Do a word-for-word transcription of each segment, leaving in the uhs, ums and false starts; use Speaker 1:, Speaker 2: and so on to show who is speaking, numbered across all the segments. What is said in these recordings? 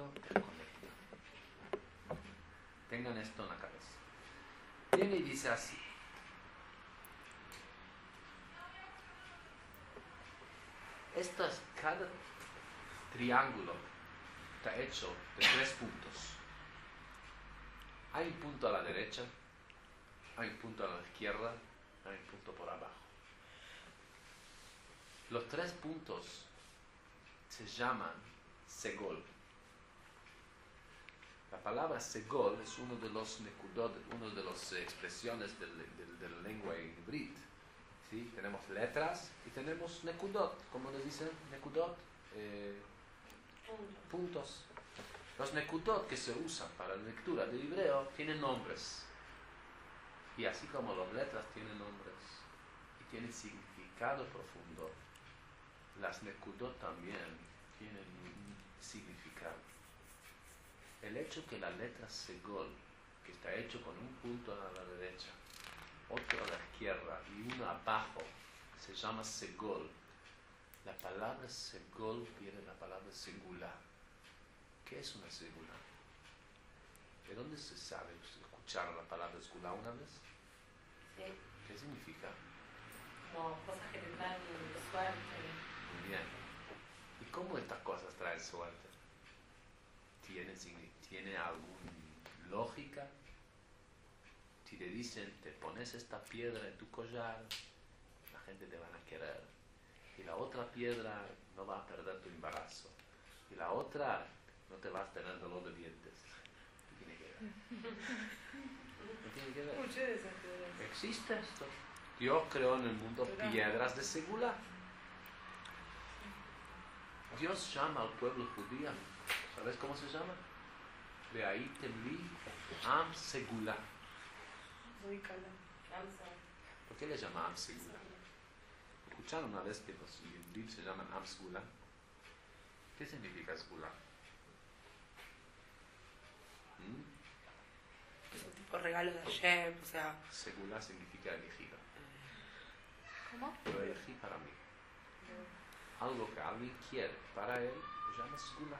Speaker 1: camino desconecta. Tengan esto en la cabeza. Viene y dice así. Esto es cada triángulo está hecho de tres puntos. Hay un punto a la derecha, hay un punto a la izquierda, hay un punto por abajo. Los tres puntos se llaman segol. La palabra segol es uno de los nekudot, uno de las expresiones de, de, de la lengua hibrid. ¿Sí? Tenemos letras y tenemos nekudot, como les dicen nekudot, eh, puntos. Los nekudot que se usan para la lectura del hebreo tienen nombres. Y así como las letras tienen nombres y tienen significado profundo, las nekudot también tienen un significado. El hecho que la letra segol, que está hecho con un punto a la derecha, otro a la izquierda y uno abajo, se llama segol. La palabra segol viene de la palabra segula. ¿Qué es una segula? ¿De dónde se sabe? ¿Escucharon la palabra segula una vez?
Speaker 2: Sí.
Speaker 1: ¿Qué significa?
Speaker 2: Como cosas que te traen suerte.
Speaker 1: Muy bien. ¿Y cómo estas cosas traen suerte? ¿Tiene, ¿tiene alguna lógica? Si te dicen, te pones esta piedra en tu collar, la gente te va a querer. Y la otra piedra no va a perder tu embarazo. Y la otra no te vas a tener dolor de dientes. ¿Qué tiene que ver? ¿Qué tiene que ver?
Speaker 2: Muchas de esas piedras.
Speaker 1: ¿Existe esto? Dios creó en el mundo piedras de segula. Dios llama al pueblo judío. ¿Sabes cómo se llama? De ahí temli am segula. ¿Por qué le llama am segula? ¿Escucharon una vez que los judíos se llaman am segula? ¿Qué significa segula?
Speaker 3: Es un tipo de regalo de Hashem, o sea...
Speaker 1: Segula significa elegido.
Speaker 2: ¿Cómo?
Speaker 1: Lo elegí para mí. Algo que alguien quiere para él, se llama segula.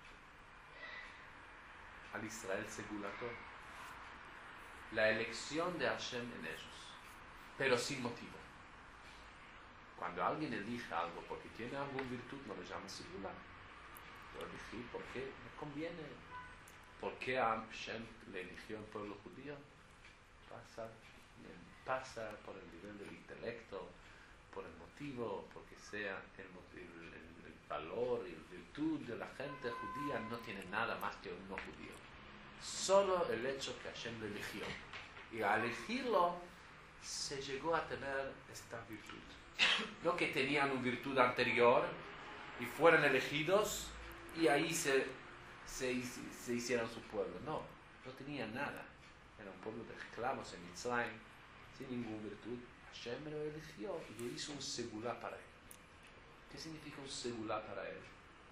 Speaker 1: Al Israel segulato. La elección de Hashem en ellos, pero sin motivo. Cuando alguien elige algo porque tiene alguna virtud, no lo llama segula. Lo elegí porque me conviene. ¿Por qué Hashem le eligió al pueblo judío? Pasa, pasa por el nivel del intelecto, por el motivo, porque sea el, el, el, el valor y la virtud de la gente judía no tiene nada más que un no judío. Solo el hecho que Hashem lo eligió. Y al elegirlo, se llegó a tener esta virtud. No que tenían una virtud anterior y fueron elegidos y ahí se, se, se hicieron su pueblo. No, no tenían nada. Era un pueblo de esclavos en Mitzrayim, sin ninguna virtud. Hashem lo eligió y lo hizo un segulá para él. ¿Qué significa un segulá para él?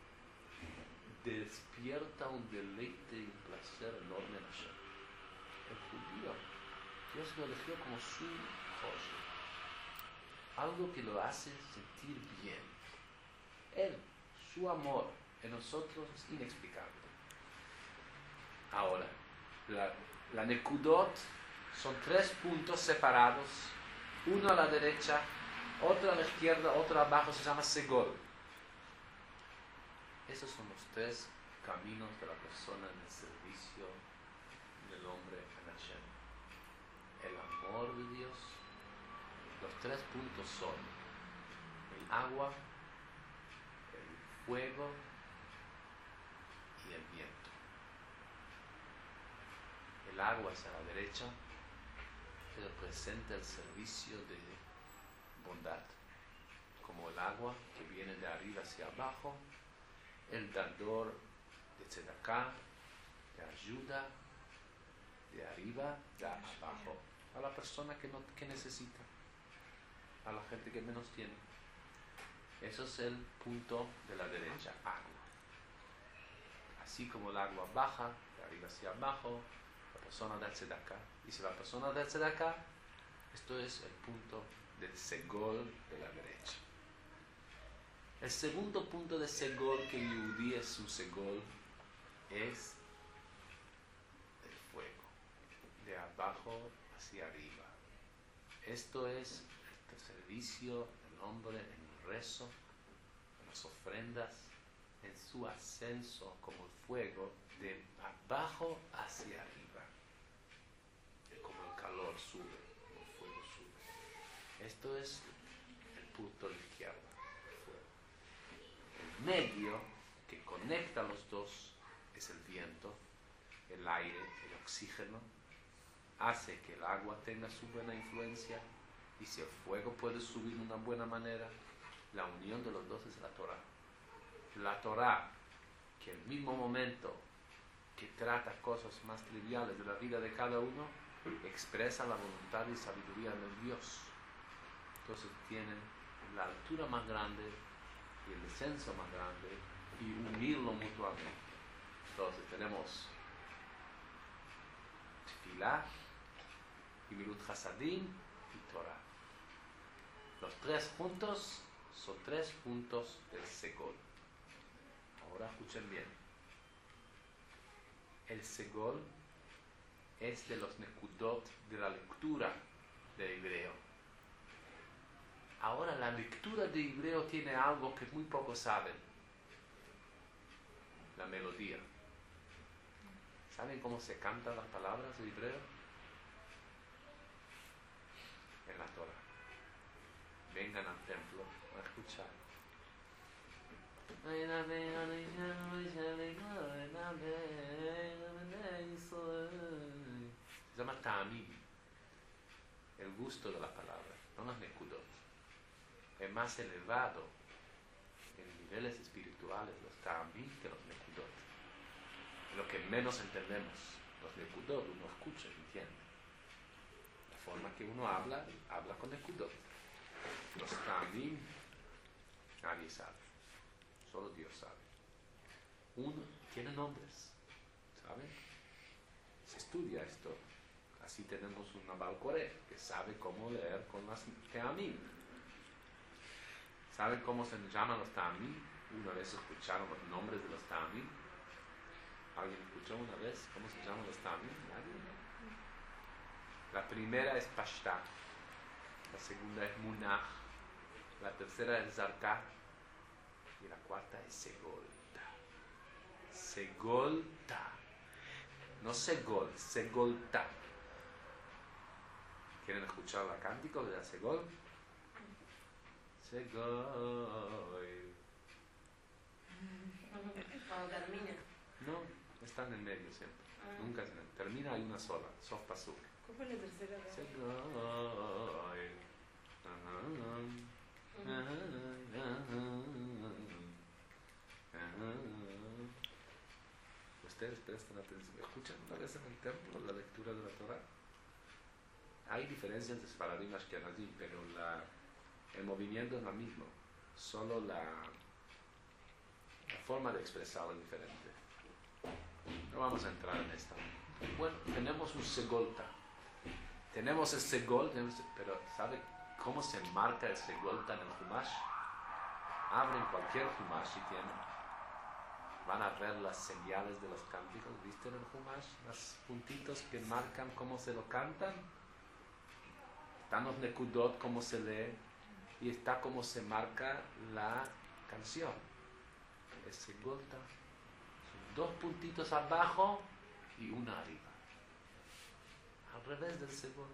Speaker 1: Despierta un deleite y un placer enorme en Hashem. El judío, Dios lo eligió como su joya. Algo que lo hace sentir bien. Él, su amor en nosotros es inexplicable. Ahora, la, la nekudot son tres puntos separados, uno a la derecha, otro a la izquierda, otro abajo, se llama segol. Esos son los tres caminos de la persona en el servicio del hombre en Hashem. El amor de Dios. Los tres puntos son el agua, el fuego y el viento. El agua es a la derecha, que representa el servicio de bondad, como el agua que viene de arriba hacia abajo. El dador de tzedakah, de ayuda, de arriba, de abajo, a la persona que, no, que necesita, a la gente que menos tiene. Eso es el punto de la derecha, agua. Así como el agua baja, de arriba hacia abajo, la persona da tzedakah. Y si la persona da tzedakah, esto es el punto del segol de la derecha. El segundo punto de segol que Yehudí es su segol es el fuego, de abajo hacia arriba. Esto es el servicio del hombre en el rezo, en las ofrendas, en su ascenso como el fuego, de abajo hacia arriba. Como el calor sube, como el fuego sube. Esto es el punto de izquierda, el fuego. El medio que conecta los dos es el viento, el aire, el oxígeno. Hace que el agua tenga su buena influencia, y si el fuego puede subir de una buena manera, la unión de los dos es la Torah. La Torah, que el mismo momento que trata cosas más triviales de la vida de cada uno, expresa la voluntad y sabiduría de Dios. Entonces tienen la altura más grande y el descenso más grande, y unirlo mutuamente. Entonces tenemos Tefilá, Gemilut Hasadim y Torah. Los tres juntos son tres puntos del Segol. Ahora escuchen bien. El Segol es de los Nekudot de la lectura de hebreo. Ahora la lectura de hebreo tiene algo que muy pocos saben. La melodía. ¿Saben cómo se cantan las palabras de hebreo? En la Torah. Vengan al templo a escuchar. Se llama Ta'amim, el gusto de la palabra, no las nekudot. Es más elevado en niveles espirituales los Ta'amim que los nekudot. Lo que menos entendemos, los nekudot, uno escucha y entiende. La forma que uno habla, habla con nekudot. Los Ta'amim, nadie sabe. Solo Dios sabe. Uno tiene nombres, ¿saben? Se estudia esto. Así tenemos una Balcoré que sabe cómo leer con las Ta'amim. ¿Saben cómo se llaman los Ta'amim? Una vez escucharon los nombres de los Ta'amim. ¿Alguien escuchó una vez cómo se llaman los Ta'amim? ¿Nadie? La primera es Pashta, la segunda es Munach, la tercera es Zarkah y la cuarta es Segolta. Segolta. No Segol, Segolta. ¿Quieren escuchar la cántico de la Segol? Segol.
Speaker 2: Cuando termina.
Speaker 1: No, está en el medio siempre. Ah. Nunca se termina, hay una sola. Sof pasuk.
Speaker 3: ¿Cómo es la tercera?
Speaker 1: Segol. Ustedes prestan atención. ¿Escuchan una vez en el templo la lectura de la Torah? Hay diferencias de Sfaradim y Ashkenazim, pero la, el movimiento es lo mismo. Solo la, la forma de expresarlo es diferente. No vamos a entrar en esta. Bueno, tenemos un Segolta. Tenemos el Segol, pero ¿sabe cómo se marca el Segolta en el Humash? Abren cualquier Humash y tienen. Van a ver las señales de los cánticos. ¿Viste en el Humash? Los puntitos que marcan cómo se lo cantan. Están los Nekudot, cómo se lee. Y está cómo se marca la canción. El Segolta. Dos puntitos abajo y una arriba. Al revés del Segol.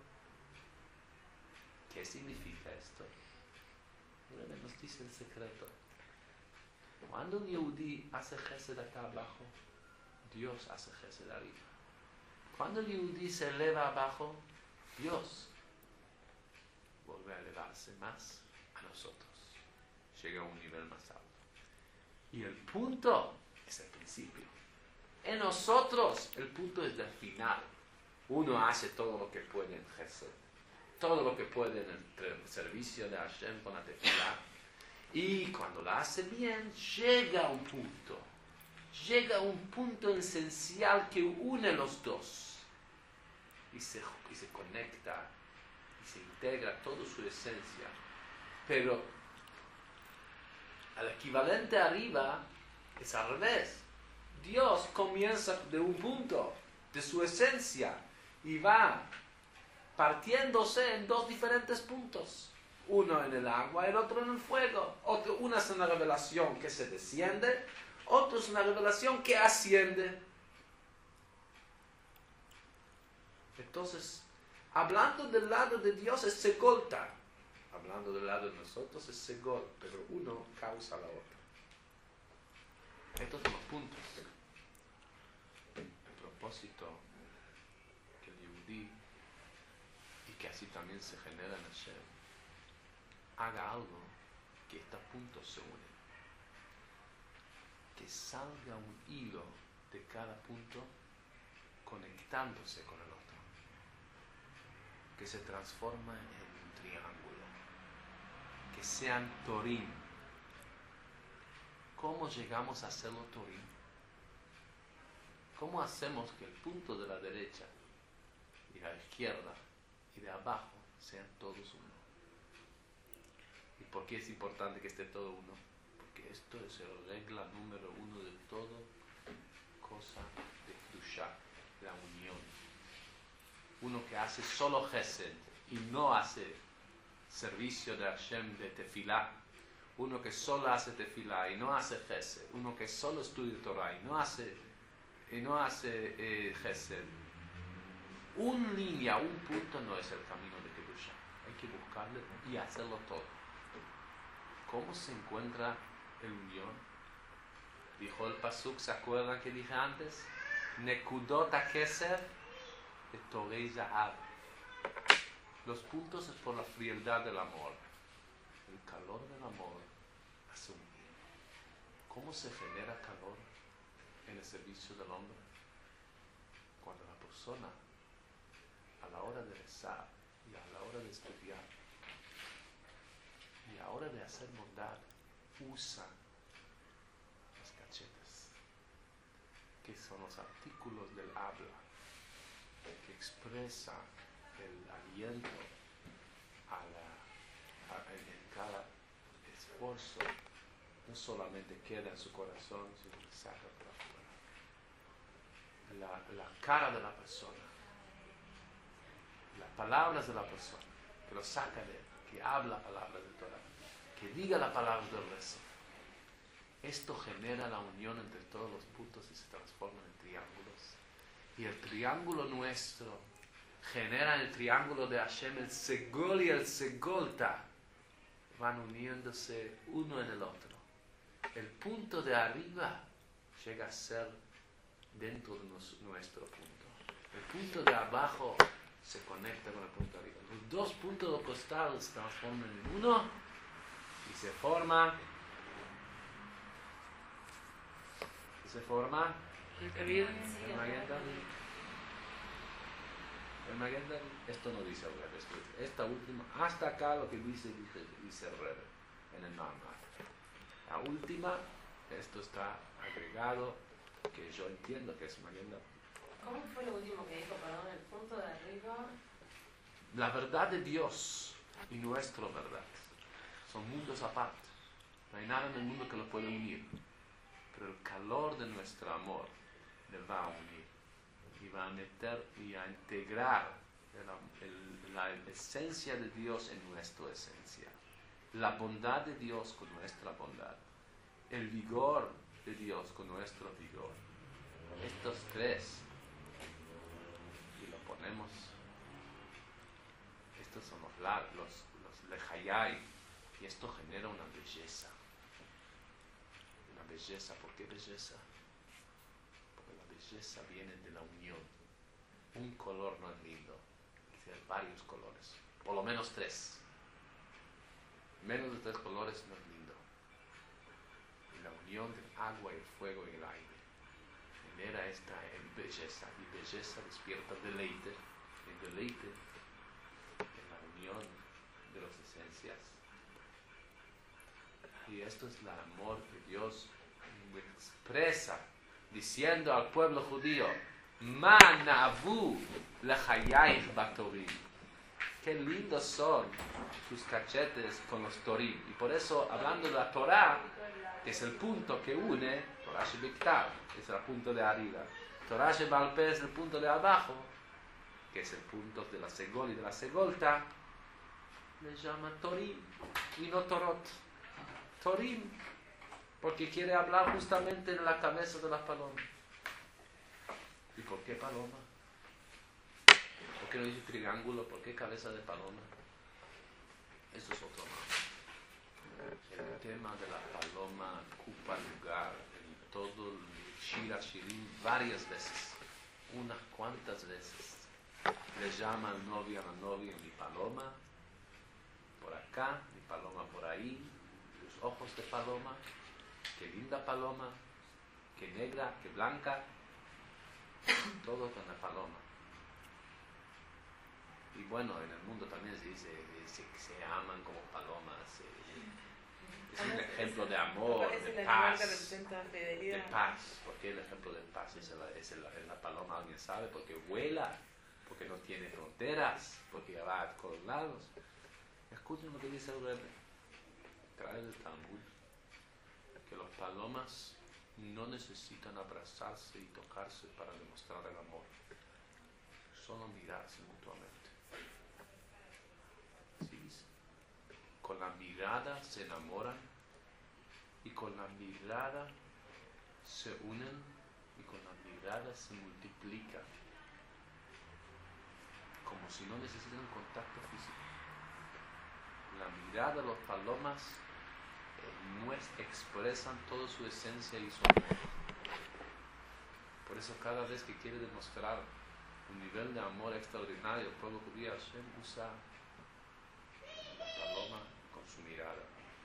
Speaker 1: ¿Qué significa esto? Bueno, nos dice el secreto. Cuando un Yehudí hace Gesed acá abajo, Dios hace Gesed arriba. Cuando el Yehudí se eleva abajo, Dios vuelve a elevarse más a nosotros. Llega a un nivel más alto. Y el punto es el principio. En nosotros, el punto es del final. Uno hace todo lo que puede en Gesed, todo lo que puede en el servicio de Hashem con la tefilá. Y cuando la hace bien, llega a un punto. Llega a un punto esencial que une los dos. Y se, y se conecta, y se integra toda su esencia. Pero el equivalente arriba es al revés. Dios comienza de un punto, de su esencia, y va partiéndose en dos diferentes puntos. Uno en el agua, el otro en el fuego. Otro, una es una revelación que se desciende, otro es una revelación que asciende. Entonces, hablando del lado de Dios es segolta. Hablando del lado de nosotros es segol, pero uno causa la otra. Estos son los puntos. El propósito que el Yehudí, y que así también se genera en Hashem, haga algo que estos puntos se unen. Que salga un hilo de cada punto conectándose con el otro. Que se transforma en un triángulo. Que sean torín. ¿Cómo llegamos a hacerlo torín? ¿Cómo hacemos que el punto de la derecha y la izquierda y de abajo sean todos uno? ¿Y por qué es importante que esté todo uno? Porque esto es la regla número uno de todo cosa de Kedushá, la unión. Uno que hace solo Gesed y no hace servicio de Hashem de Tefilá, uno que solo hace Tefilá y no hace Gesed, uno que solo estudia Torah y no hace, y no hace eh, Gesed, un línea, un punto no es el camino de Kedushá. Hay que buscarlo y hacerlo todo. ¿Cómo se encuentra el unión? Dijo el Pasuk, ¿se acuerdan que dije antes? Nekudot HaKeser de Torei Zahav. Los puntos es por la frialdad del amor. El calor del amor hace unir. ¿Cómo se genera calor en el servicio del hombre? Cuando la persona, a la hora de rezar y a la hora de estudiar y a la hora de hacer bondad, usa las cachetas, que son los artículos del habla, que expresa el aliento a la, a, en, en cada esfuerzo. No solamente queda en su corazón, sino que saca para afuera. La, la cara de la persona, las palabras de la persona, que lo saca de él, que habla palabras de Torah, que diga las palabras del rezo. Esto genera la unión entre todos los puntos y se transforma en triángulos. Y el triángulo nuestro genera el triángulo de Hashem, el segol y el segolta van uniéndose uno en el otro. El punto de arriba llega a ser dentro de nos, nuestro punto. El punto de abajo se conecta con el punto de arriba. Los dos puntos de los costados se transforman en uno y se forma. Se forma
Speaker 3: El
Speaker 1: Maguen David. El Maguen David. Esto no dice el Rebbe. Esta última, hasta acá lo que dice, dice, dice el Rebbe en el Mamar. La última, esto está agregado, que yo entiendo que es Maguen David.
Speaker 2: ¿Cómo fue lo último que dijo? Perdón, el punto de arriba.
Speaker 1: La verdad de Dios y nuestra verdad son mundos aparte. No hay nada en el mundo que lo pueda unir. Pero el calor de nuestro amor le va a unir y va a meter y a integrar el, el, la esencia de Dios en nuestra esencia, la bondad de Dios con nuestra bondad, el vigor de Dios con nuestro vigor. Estos tres, y lo ponemos, estos son los los, los lejayay, y esto genera una belleza. Belleza, ¿por qué belleza? Porque la belleza viene de la unión. Un color no es lindo, hay que ser varios colores, por lo menos tres. Menos de tres colores no es lindo. Y la unión del agua, el fuego y el aire genera esta belleza, y belleza despierta deleite, y deleite en la unión de las esencias. Y esto es el amor que Dios expresa diciendo al pueblo judío: Manavu lechayayich batorim. Qué lindos son tus cachetes con los torim. Y por eso, hablando de la Torah, que es el punto que une, Torah Shebiktav, es el punto de arriba. Torah Shebal Peh es el punto de abajo, que es el punto de la segol y de la segolta. Le llama Torim y no Torot. Torim, porque quiere hablar justamente en la cabeza de la paloma. ¿Y por qué paloma? ¿Por qué no dice triángulo? ¿Por qué cabeza de paloma? Eso es otro más. El tema de la paloma ocupa lugar en todo el Shira Shirim varias veces, unas cuantas veces. Le llama al novio a la novia mi paloma, por acá, mi paloma por ahí, los ojos de paloma, qué linda paloma, qué negra, qué blanca, todo con la paloma. Y bueno, en el mundo también se dice que se, se aman como palomas. Eh, es un ejemplo de amor, de paz, de paz. ¿Por qué el ejemplo de paz es, el, es, el, es la paloma? ¿Alguien sabe? Porque vuela, porque no tiene fronteras, porque va a todos lados. Escuchen lo que dice el Rebbe, trae el Talmud, que los palomas no necesitan abrazarse y tocarse para demostrar el amor, solo mirarse mutuamente. ¿Sí? Con la mirada se enamoran y con la mirada se unen y con la mirada se multiplican, como si no necesitan contacto físico. La mirada de los palomas eh, expresan toda su esencia y su amor. Por eso cada vez que quiere demostrar un nivel de amor extraordinario, el pueblo judío Hashem usa la paloma con su mirada.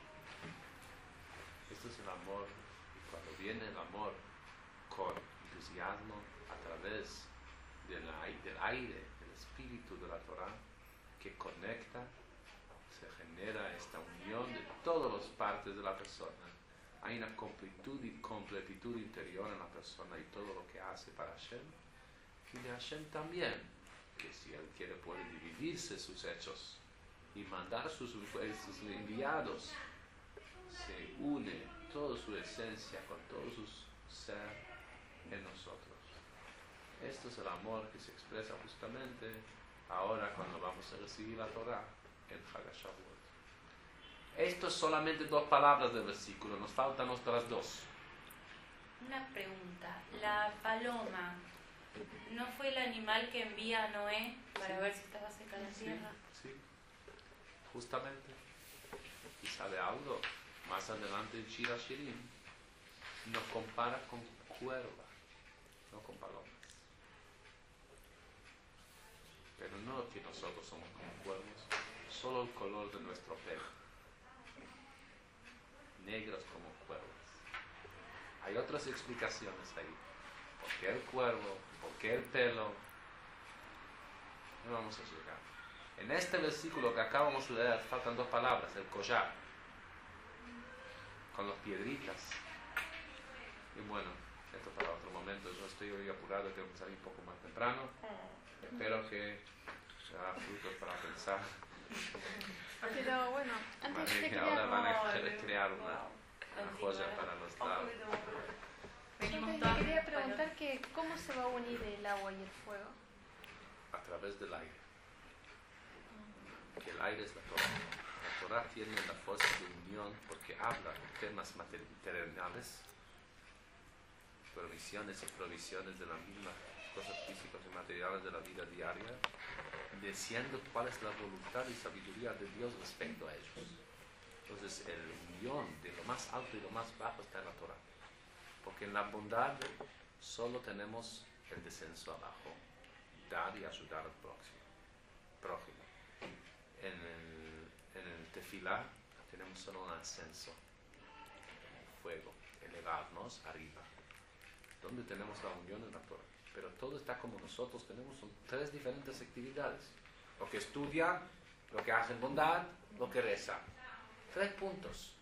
Speaker 1: Esto es el amor, y cuando viene el amor con entusiasmo a través del, del aire, del espíritu de la Torah, que conecta, se genera esta unión de todas las partes de la persona. Hay una completud y completitud interior en la persona y todo lo que hace para Hashem. Y de Hashem también, que si Él quiere puede dividirse sus hechos y mandar sus, sus enviados. Se une toda su esencia con todo su ser en nosotros. Esto es el amor que se expresa justamente ahora cuando vamos a recibir la Torah en Chag HaShavuot. Esto es solamente dos palabras del versículo, nos faltan otras dos.
Speaker 4: Una pregunta, la paloma, ¿no fue el animal que envía a Noé para
Speaker 1: sí.
Speaker 4: ver si estaba seca la tierra?
Speaker 1: Sí, sí, justamente. Y sabe algo, más adelante en Shira Shirim nos compara con cuerva, no con palomas. Pero no que nosotros somos como cuervos, solo el color de nuestro pelo. Negros como cuervos. Hay otras explicaciones ahí. ¿Por qué el cuervo? ¿Por qué el pelo? No vamos a llegar. En este versículo que acabamos de leer faltan dos palabras, el collar, con las piedritas. Y bueno, esto para otro momento. Yo estoy hoy apurado, tengo que salir un poco más temprano. Espero que sea frutos para pensar.
Speaker 5: Pero bueno, antes
Speaker 1: Vale,
Speaker 5: te
Speaker 1: que ahora
Speaker 5: quería,
Speaker 1: van a crear una, una joya para los lados.
Speaker 5: antes te quería preguntar que cómo se va a unir el agua y el fuego.
Speaker 1: A través del aire. Que el aire es la Torah. La Torah tiene la fuerza de unión porque habla de temas materiales, provisiones y provisiones de las mismas cosas físicas y materiales de la vida diaria, diciendo cuál es la voluntad y sabiduría de Dios respecto a ellos. Entonces, la unión de lo más alto y lo más bajo está en la Torah. Porque en la bondad solo tenemos el descenso abajo, dar y ayudar al próximo, prójimo. En el, en el tefilá tenemos solo un ascenso, un fuego, elevarnos arriba. Donde tenemos la unión en la Torah. Pero todo está como nosotros tenemos, son tres diferentes actividades. Lo que estudia, lo que hace bondad, lo que reza. Tres puntos.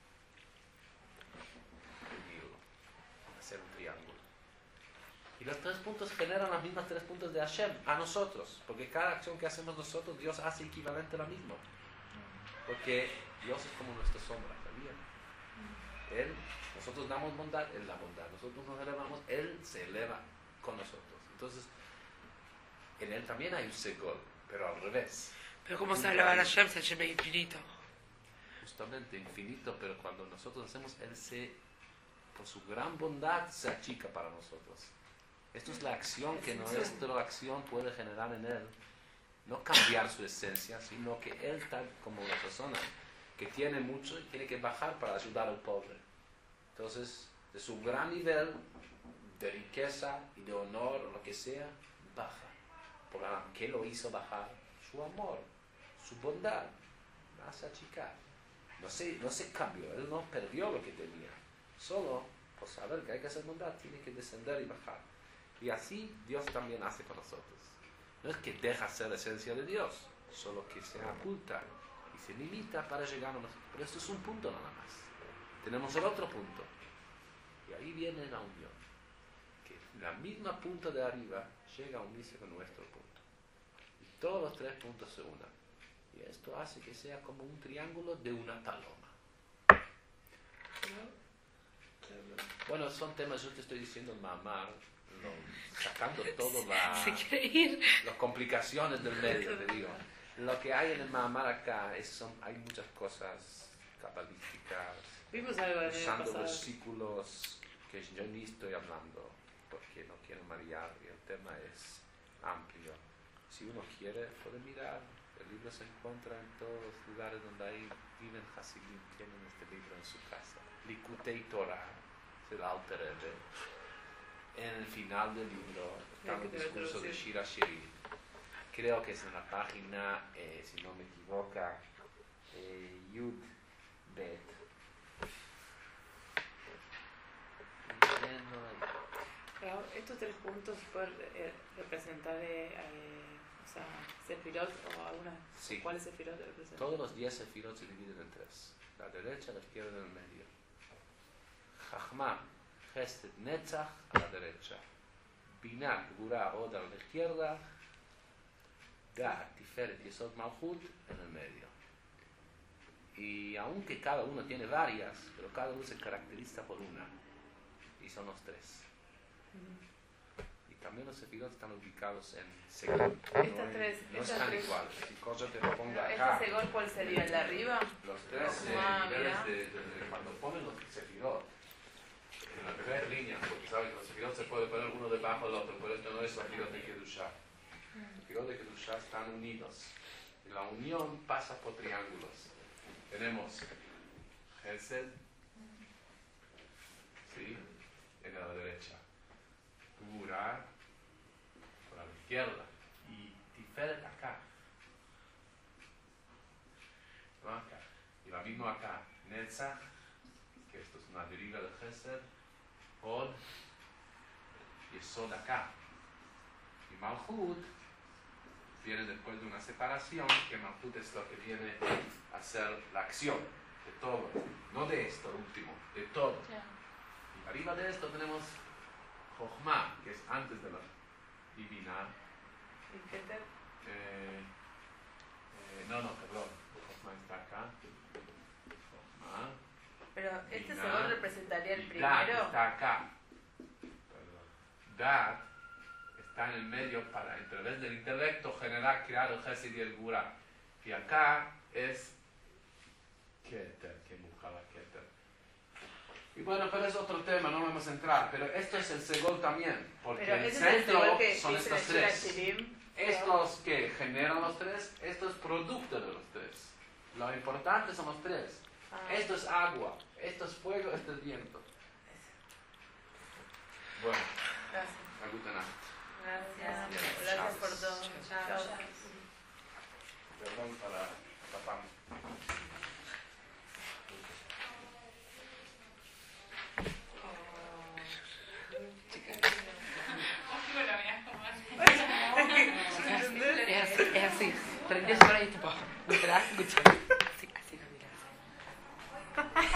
Speaker 1: Dividirlo, hacer un triángulo. Y los tres puntos generan las mismas tres puntos de Hashem a nosotros. Porque cada acción que hacemos nosotros, Dios hace equivalente a la misma. Porque Dios es como nuestra sombra, ¿sabían? Él, nosotros damos bondad, Él da bondad. Nosotros nos elevamos, Él se eleva con nosotros. Entonces, en Él también hay un segol, pero al revés.
Speaker 3: Pero ¿cómo se eleva a Hashem si Hashem es infinito?
Speaker 1: Justamente infinito, pero cuando nosotros hacemos, Él se, por su gran bondad, se achica para nosotros. Esto es la acción que nuestra acción puede generar en Él. No cambiar su esencia, sino que Él, tal como la persona que tiene mucho, tiene que bajar para ayudar al pobre. Entonces, de su gran nivel de riqueza y de honor, o lo que sea, baja. ¿Por qué lo hizo bajar? Su amor, su bondad, lo hace achicar. No se, no se cambió, Él no perdió lo que tenía. Solo por saber que hay que hacer bondad, tiene que descender y bajar. Y así Dios también hace con nosotros. No es que deja ser la esencia de Dios, solo que se oculta y se limita para llegar a nosotros. Pero esto es un punto nada más. Tenemos el otro punto. Y ahí viene la unión. Que la misma punta de arriba llega a unirse con nuestro punto. Y todos los tres puntos se unan. Y esto hace que sea como un triángulo de una paloma. Bueno, son temas, yo te estoy diciendo en mamá, no, sacando todo la,
Speaker 3: Se quiere ir.
Speaker 1: las complicaciones del medio, te digo. Lo que hay en el Mahamar acá, es, son, hay muchas cosas cabalísticas,
Speaker 3: Vimos algo en el
Speaker 1: usando
Speaker 3: pasado.
Speaker 1: versículos que yo ni estoy hablando, porque no quiero marear, y el tema es amplio. Si uno quiere, puede mirar. El libro se encuentra en todos los lugares donde hay, viven Hasidim, tienen este libro en su casa. Likutei Torah, es el Alter Rebbe. En el final del libro está el discurso de Shira Shirim. Creo que es en la página, eh, si no me equivoco, eh, Yud Bet.
Speaker 3: Pero estos tres puntos pueden eh, representar, eh, eh, o sea, Sefirot o algunas.
Speaker 1: Sí.
Speaker 3: ¿Cuáles Sefirot representan?
Speaker 1: Todos los diez sefirot se dividen en tres: la derecha, la izquierda y el medio. Chachma, Chesed, Netzach a la derecha, Binah, Gura, Od a la izquierda, Da'at, Tiferet, Yesod, Malchut en el medio. Y aunque cada uno tiene varias, pero cada uno se caracteriza por una, y son los tres. Y también los sefirot están ubicados en segol.
Speaker 3: Estas
Speaker 1: no,
Speaker 3: tres,
Speaker 1: no
Speaker 3: estas
Speaker 1: están
Speaker 3: tres.
Speaker 1: iguales. Si cosa te lo pongo
Speaker 3: ¿Este
Speaker 1: acá,
Speaker 3: segol cuál sería? ¿El de arriba?
Speaker 1: los tres eh,
Speaker 3: Ah,
Speaker 1: niveles
Speaker 3: mira.
Speaker 1: de, de, de cuando ponen los sefirot en la primera línea, porque saben que los sefirot se puede poner uno debajo del otro, pero esto no es sefirot de Kedushá. Los sefirot de Kedushá están unidos y la unión pasa por triángulos. Tenemos Hesed, ¿sí?, en la derecha, Gura por la izquierda y Tiferet acá. ¿No? Acá. Y la misma acá, Netzach, que esto es una deriva de Hesed, Od y Yesod acá. Y Malchut viene después de una separación, que Malchut es lo que viene a hacer la acción de todo, no de esto último, de todo. Y arriba de esto tenemos Jochma, que es antes de la Binah.
Speaker 3: ¿Y Keter?
Speaker 1: Eh, eh, no, no, perdón. Jochma está acá. Jochma.
Speaker 3: Pero este
Speaker 1: Binah,
Speaker 3: segol representaría el
Speaker 1: y Dat
Speaker 3: primero.
Speaker 1: está acá. Perdón. Dat está en el medio para, a través del intelecto, generar, crear el Hesed y el Gura. Y acá es Keter, que buscaba Keter. Y bueno, pero es otro tema, no vamos a entrar. Pero esto es el segol también, porque
Speaker 3: Pero
Speaker 1: el
Speaker 3: ese es el
Speaker 1: centro
Speaker 3: segol que
Speaker 1: son
Speaker 3: dice
Speaker 1: estos
Speaker 3: la Shira
Speaker 1: tres.
Speaker 3: Shirim.
Speaker 1: Estos que generan los tres, esto es producto de los tres. Lo importante son los tres.
Speaker 3: Ah.
Speaker 1: Esto es agua, esto es fuego, esto es viento. Bueno,
Speaker 3: Gracias.
Speaker 1: a gute Nacht.
Speaker 3: Gracias. Gracias por todo. Chao.
Speaker 1: Perdón para papá.
Speaker 3: Es así, es así. Prendí eso ahora y tipo, ¿me esperás? Escucha. Así, así la mirás.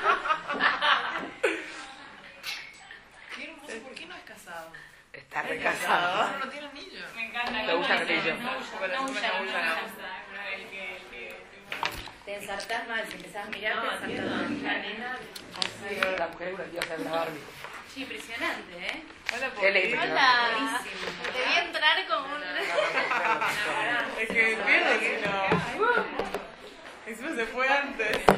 Speaker 6: Qué hermoso, ¿por qué no es casado?
Speaker 3: Está recasado.
Speaker 6: No, no tiene anillo.
Speaker 4: Me encanta.
Speaker 3: ¿Te gusta el anillo?
Speaker 4: No, no,
Speaker 3: Bueno,
Speaker 4: no,
Speaker 3: me
Speaker 4: usa, no,
Speaker 3: gusta,
Speaker 4: no,
Speaker 3: no.
Speaker 4: usa, el que, el que-
Speaker 3: Te ensartás mal, si empezás a mirar,
Speaker 6: No,
Speaker 3: te ensartás
Speaker 6: entiendo.
Speaker 3: mal.
Speaker 6: La nena
Speaker 3: Sí, la mujer es una diosa de la Barbie.
Speaker 4: Sí, impresionante, ¿eh?
Speaker 6: Hola,
Speaker 3: Qué lindo.
Speaker 5: Hola.
Speaker 4: Buenísimo.
Speaker 5: Te vi entrar como un...
Speaker 6: Es que me pierde que no. Encima se fue antes.